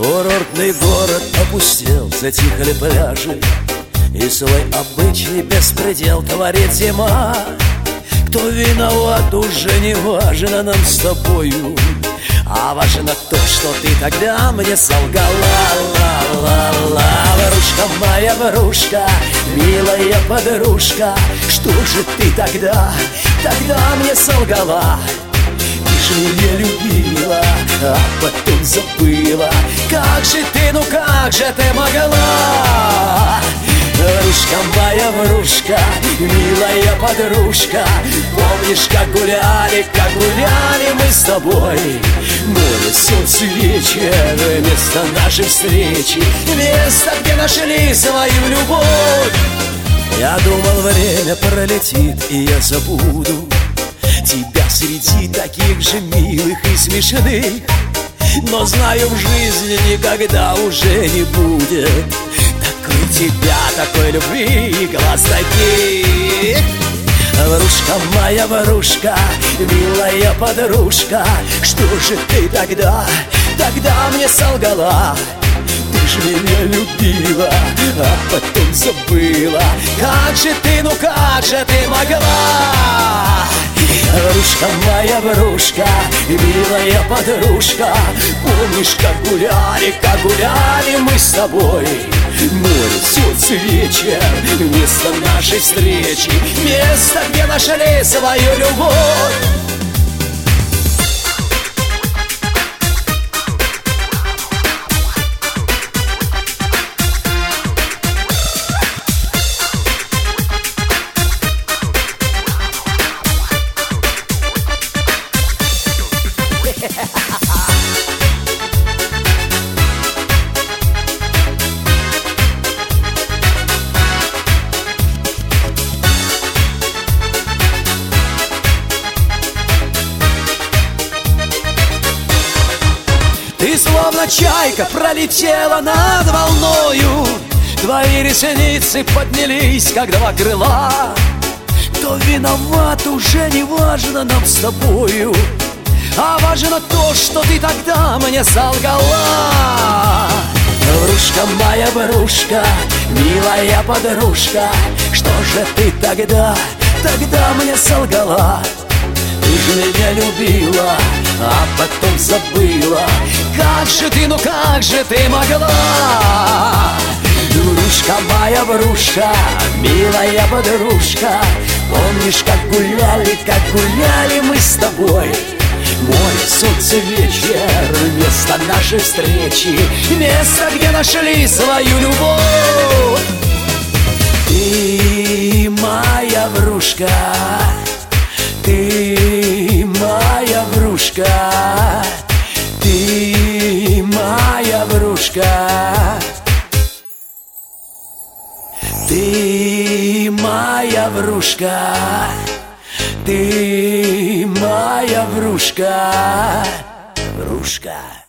Курортный город опустел, затихли пляжи, и свой обычный беспредел творит зима. Кто виноват, уже не важно нам с тобою, а важно то, что ты тогда мне солгала. Ла-ла-ла, врушка моя, врушка, милая подружка, что же ты тогда мне солгала? Ты же меня любила, а потом забыла. Как же ты, ну как же ты могла? Врушка моя, врушка, милая подружка, помнишь, как гуляли мы с тобой? Море, солнце, вечер, место нашей встречи, место, где нашли свою любовь. Я думал, время пролетит, и я забуду тебя среди таких же милых и смешных, но знаю, в жизни никогда уже не будет такой тебя, такой любви, глаз таких. Врушка моя, врушка, милая подружка, что же ты тогда мне солгала? Ты же меня любила, а потом забыла. Как же ты, ну как же ты могла? Врушка моя, врушка, милая подружка, помнишь, как гуляли мы с тобой? Море, солнце, вечер, место нашей встречи, место, где нашли свою любовь. Ты словно чайка пролетела над волною, твои ресницы поднялись, как два крыла. Кто виноват, уже не важно нам с тобою, а важно то, что ты тогда мне солгала. Врушка моя, врушка, милая подружка, что же ты тогда мне солгала? Ты же меня любила, а потом забыла. Как же ты, ну как же ты могла? Врушка моя, врушка, милая подружка, помнишь, как гуляли мы с тобой? Море, солнце, вечер, место нашей встречи, место, где нашли свою любовь. Ты моя врушка, ты моя врушка, ты моя врушка, ты моя врушка, ты моя врушка, врушка.